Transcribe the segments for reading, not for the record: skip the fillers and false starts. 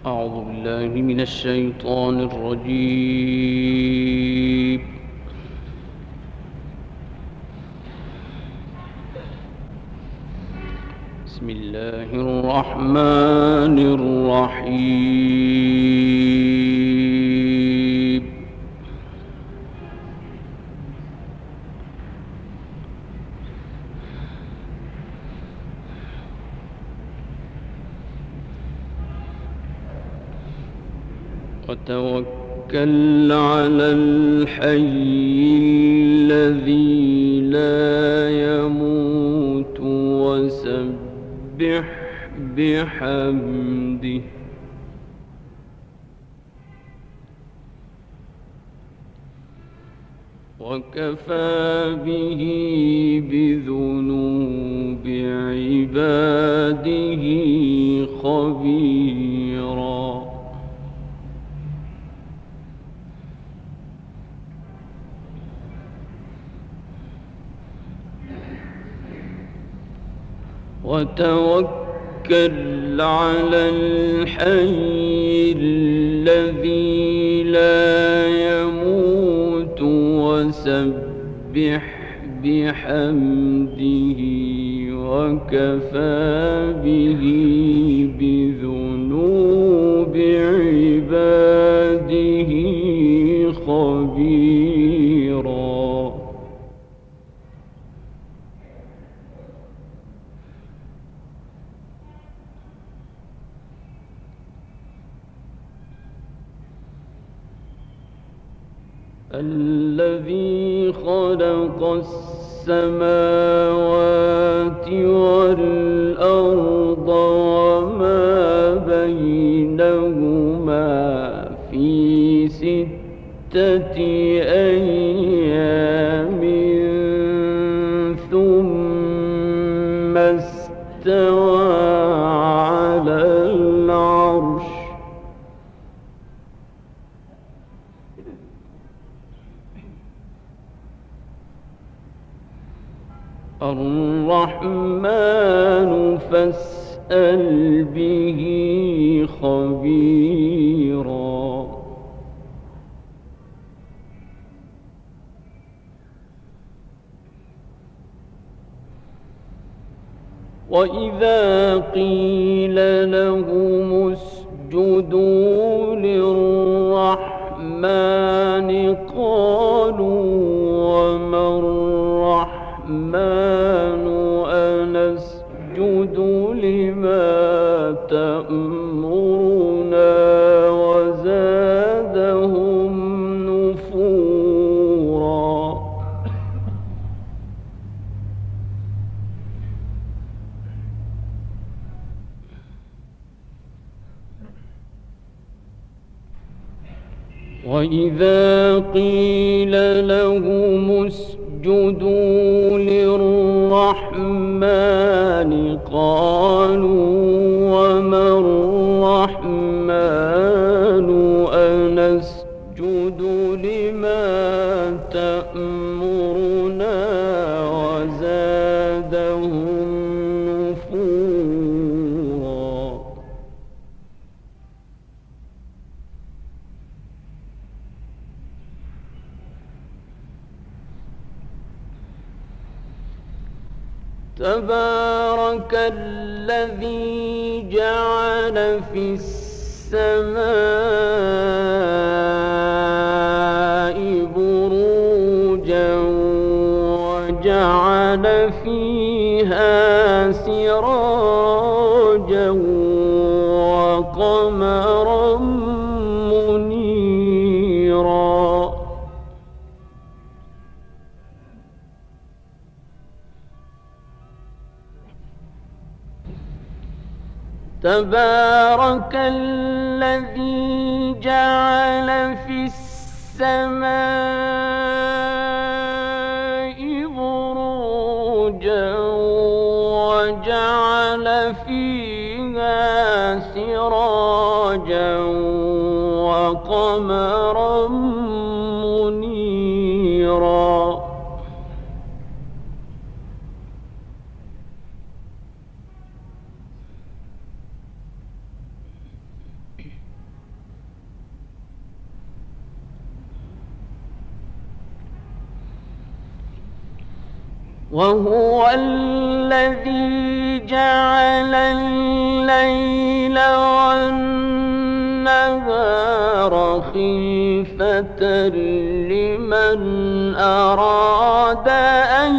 أعوذ بالله من الشيطان الرجيم. بسم الله الرحمن الرحيم. وتوكل على الحي الذي لا يموت وسبح بحمده وكفى به بذنوب عباده خبيرا. وتوكل على الحي الذي لا يموت وسبح بحمده وكفى به بذنوب عباده خبيرا. الذي خلق السماوات والأرض وما بينهما في 6 أيام ثم استوى على العرش. الرحمن فاسأل به خبيرا. وإذا قيل لهم اسجدوا للرحمن قالوا وما الرحمن أنسجد لما تأمرنا وزادهم نفورا. وإذا قيل لهم اسجدوا للرحمن قالوا وما الرحمن أنسجد لما تأمرنا وزادهم نفورا. تبارك الذي جعل في السماء بروجا وجعل فيها سراجا وقمرا منيرا. تبارك الذي جعل في السماء بروجا وجعل فيها سراجا وقمرا منيرا. وهو الذي جعل الليل والنهار خلفة لمن أراد أن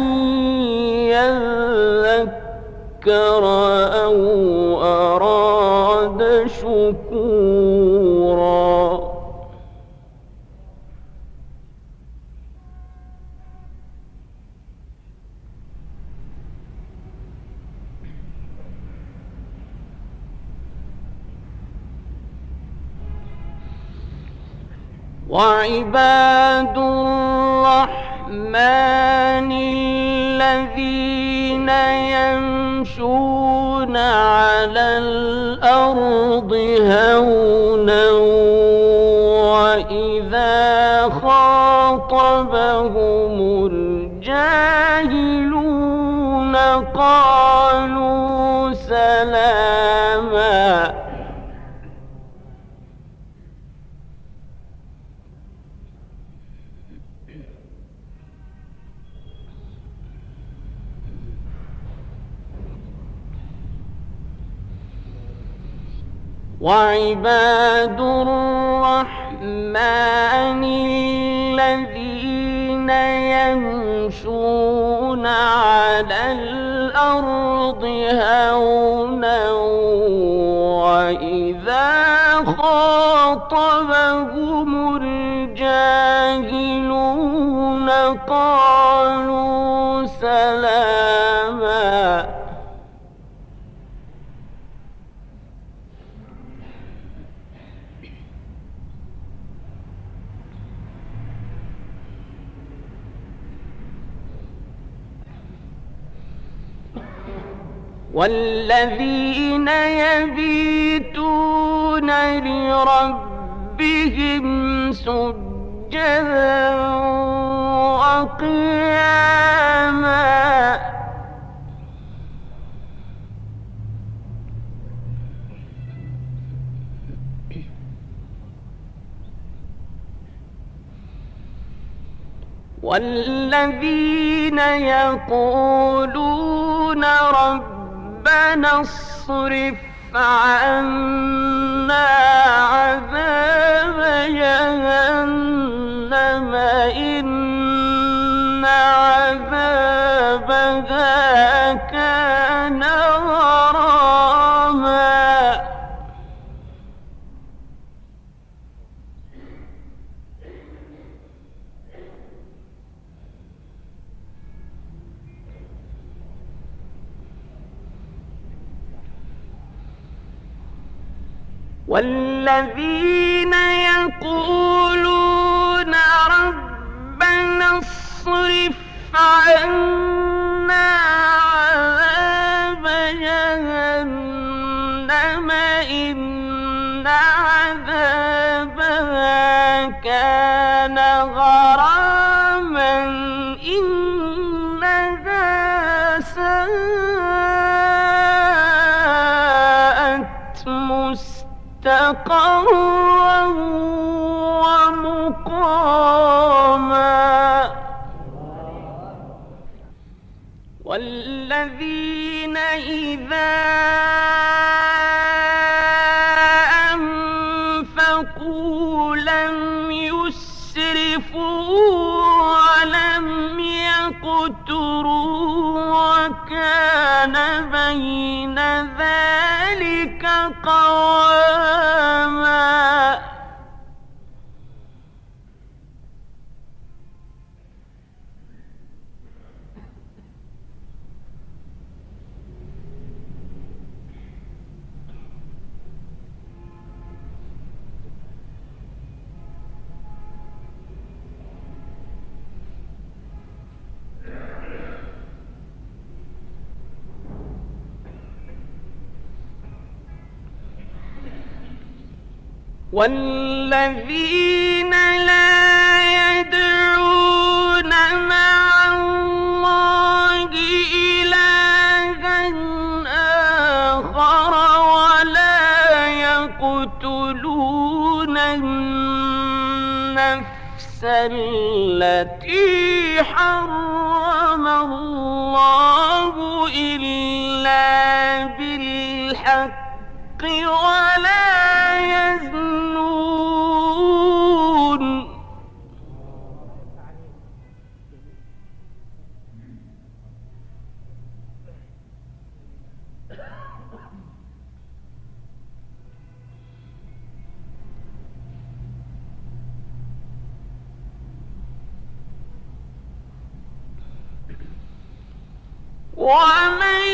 يذكر أو أراد شكورا وعباد الرحمن الذين يمشون على الأرض هونا وإذا خاطبهم الجاهلون قالوا سلاما وعباد الرحمن الذين يمشون على الأرض هونا وإذا خاطبهم الجاهلون قالوا سلاما والذين يبيتون لربهم سجدا وقياما والذين يقولون ربنا اصرف عنا عذاب جهنم إن عذابها كان غراما والذين يقولون ربنا اصرف عنا عذاب جهنم إن عذابها كان غراما إنها ساءت مستقرا ومقاما والذين إذا أنفقوا لم يسرفوا ولم يقتروا وكان بين ذلك قواما والذين لا يدعون مع الله إلها آخر ولا يقتلون النفس النفس التي حرم الله إلا بالحق ولا يزنون. ومن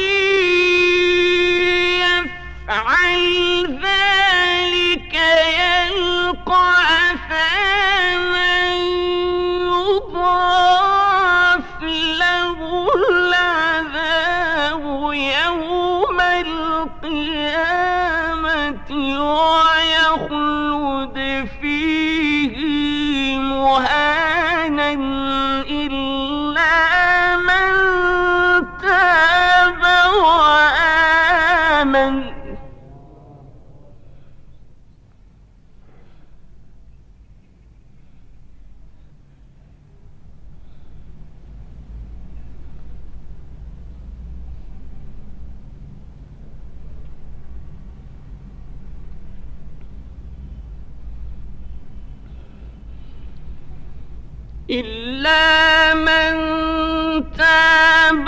يفعل ذلك يلقى أثاما يضاعف له العذاب يوم القيامة ويخلد فيه مهانا إلا من تاب وآمن. إلا من تاب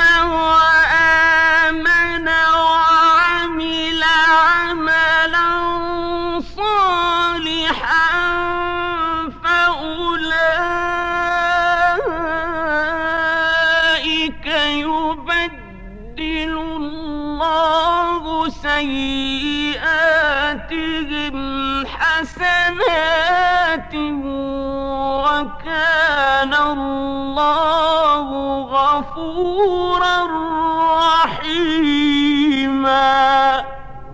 وآمن وعمل عملا صالحا فأولئك يبدل الله سيئاتهم حسنات وكان الله غفورا رحيما.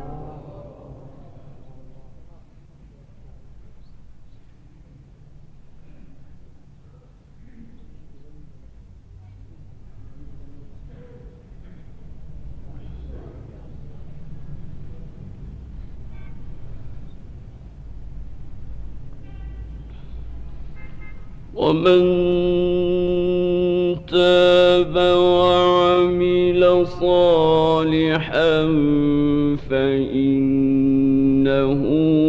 ومن تاب وعمل صالحا فإنه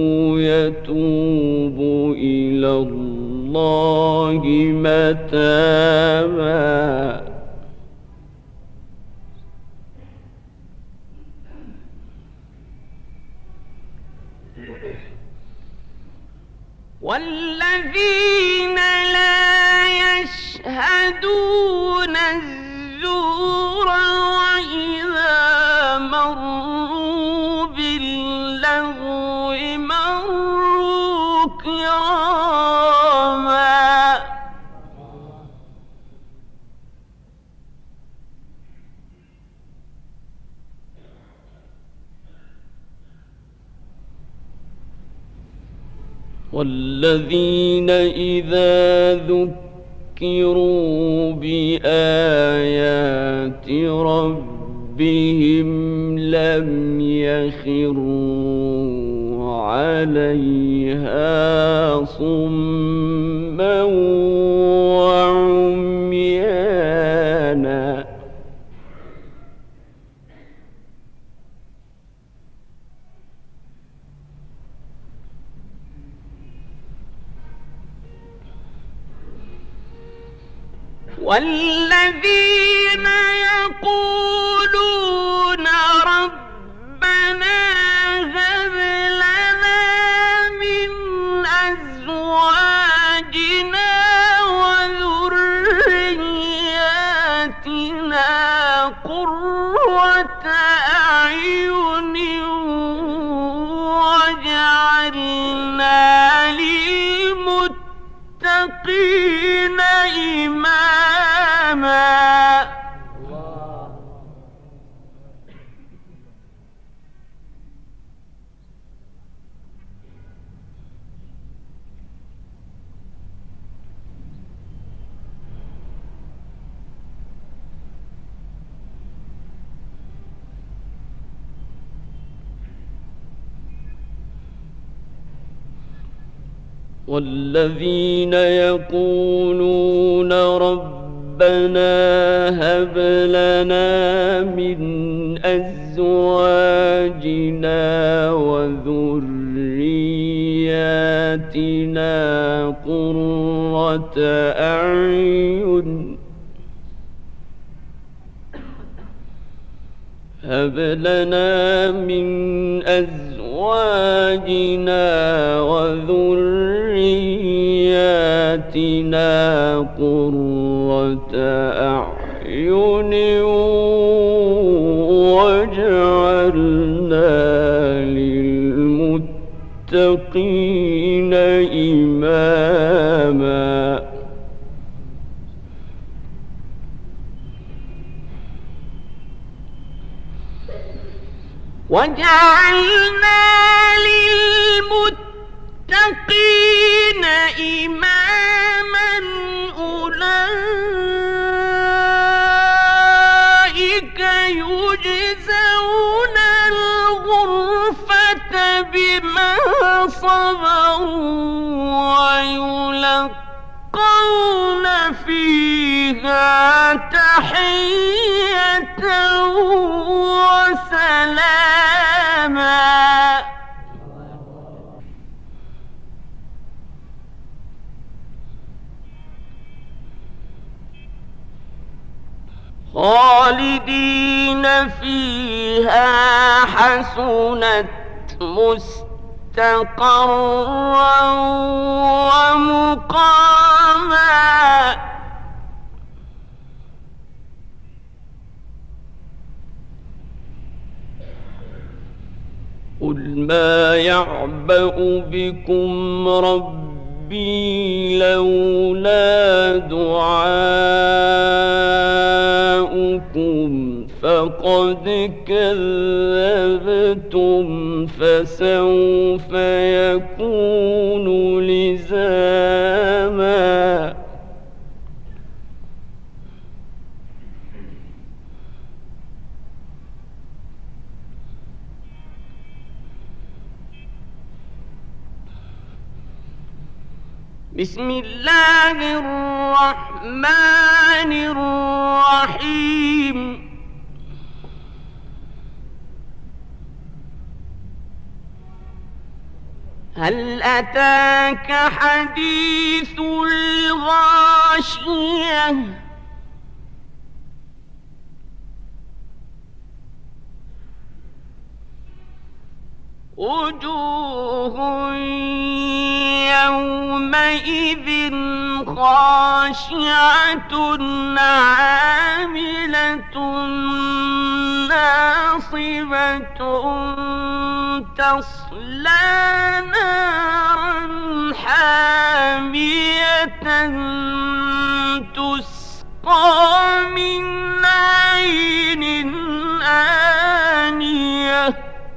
يتوب إلى الله متابا. والذين لا يشهدون الزور وإذا مروا باللغو مروا كراما. والذين إذا ذكروا بآيات ربهم لم يخروا عليها صما وعميانا. والذين يقولون ربنا هب لنا من أزواجنا وذرياتنا قرة أعين واجعلنا للمتقين إماما. والذين يقولون ربنا هب لنا من أزواجنا وذرياتنا قرة أعين هب لنا من أزواجنا وذرياتنا قرة أعين واجعلنا للمتقين إماما. وجعلنا للمتقين إماما أولئك يجزون الغرفة بما صبروا ويلقون فيها تحية وسلاما. خالدين فيها حسنت مستقرا ومقاما. قل ما يعبأ بكم ربي لولا دعاؤكم فقد كذبتم فسوف يكون لزاما. بسم الله الرحمن الرحيم. هل أتاك حديث الغاشية وجوه يومئذ خاشعة عاملة ناصبة تصلى نارا حامية تسقى من عين آنية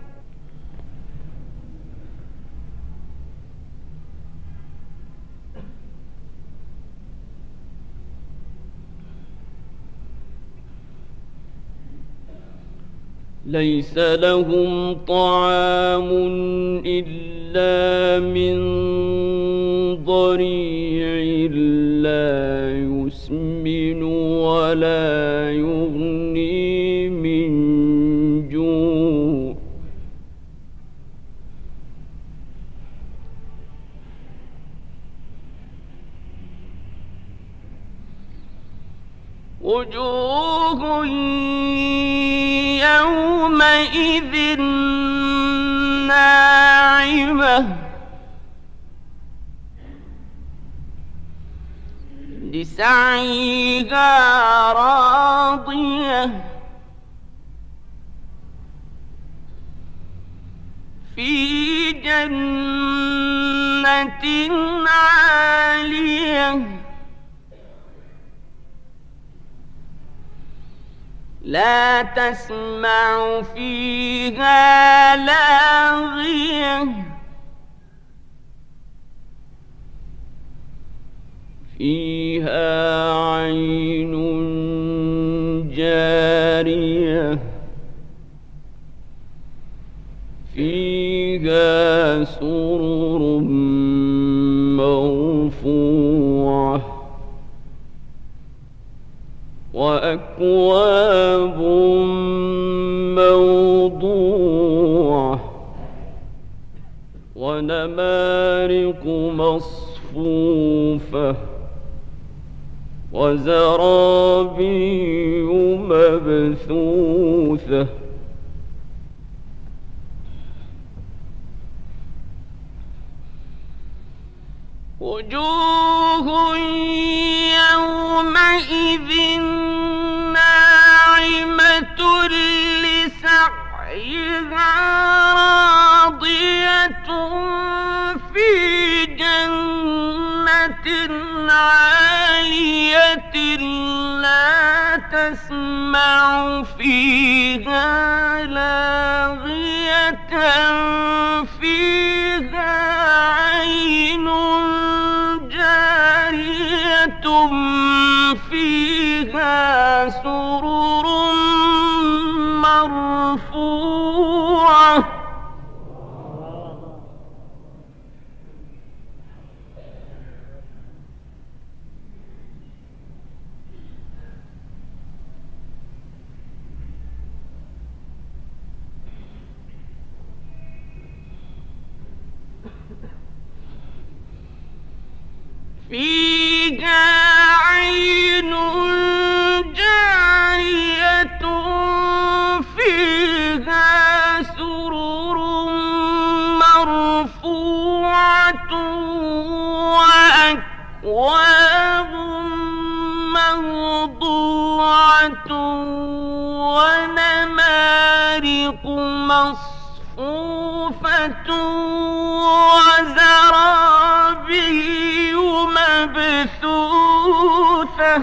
ليس لهم طعام إلا من ضريع لا يسمن ولا يغني من جوع. وجوه يومئذ ناعمة لسعيها راضية في جنة عالية لا تسمع فيها لاغية فيها عين جارية فيها سرر مرفوعة وأكواب موضوعة ونمارق مصفوفة وزرابي مبثوثة وجوه يومئذ ناعمة لسعيها راضية في جنة عالية لا تسمع فيها لاغية فيها عين جارية فيها سرر مرفوعة فيها عين جارية فيها سرر مرفوعة وأكواب موضوعة ونمارق مصفوفة وزرابي مبثوثة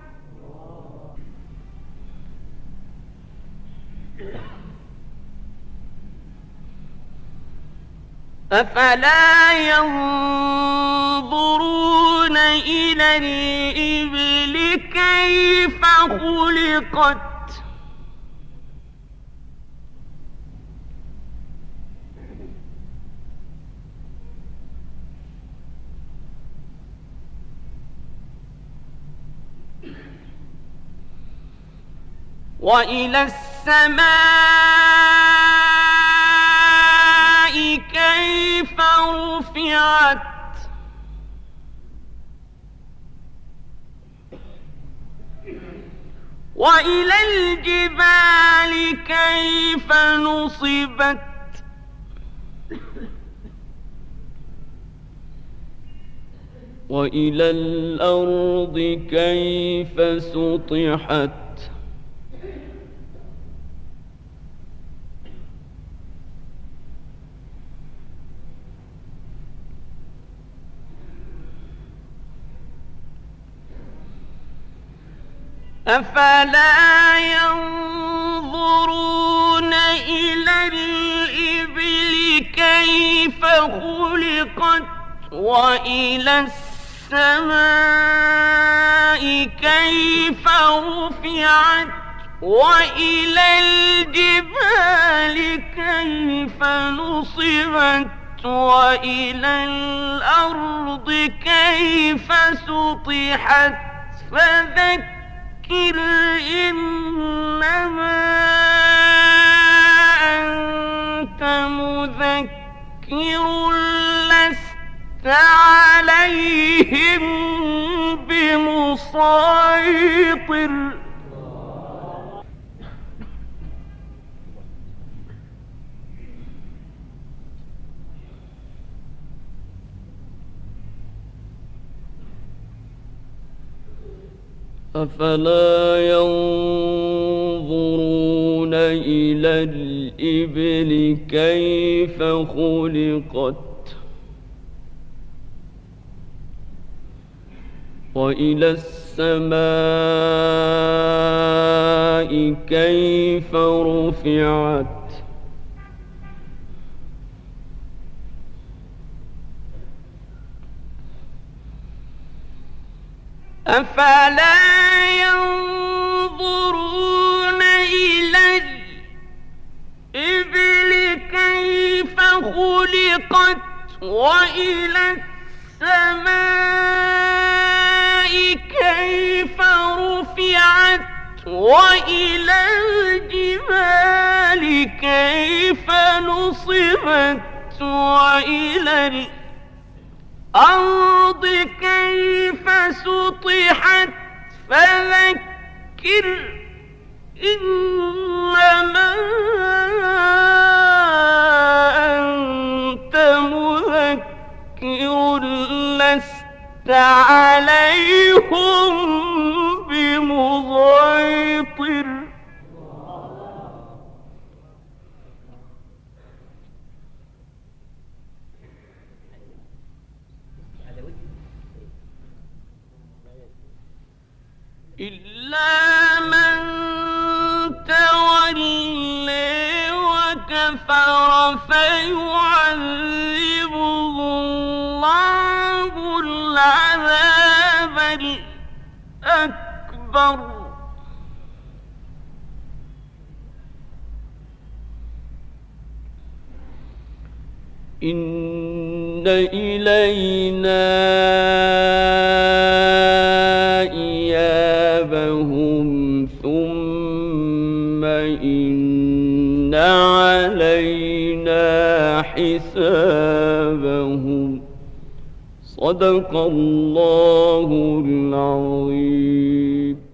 أفلا ينظرون إلى الإبل كيف خلقت وإلى السماء كيف رفعت وإلى الجبال كيف نصبت وإلى الأرض كيف سطحت أفلا ينظرون إلى الإبل كيف خلقت وإلى السماء كيف رفعت وإلى الجبال كيف نصبت وإلى الأرض كيف سطحت فذكر إنما أنت مذكر لست عليهم بمسيطر أفلا ينظرون إلى الإبل كيف خلقت وإلى السماء كيف رفعت أفلا ينظرون إلى الإبل كيف خلقت وإلى السماء كيف رفعت وإلى الجبال كيف نصبت وإلى الأرض كيف سطحت فذكر إنما أنت مذكر لست عليهم بمسيطر إلا من تولي وكفر فيعذبه الله العذاب الأكبر إن إلينا إيابهم ثم إن علينا حسابهم صدق الله العظيم.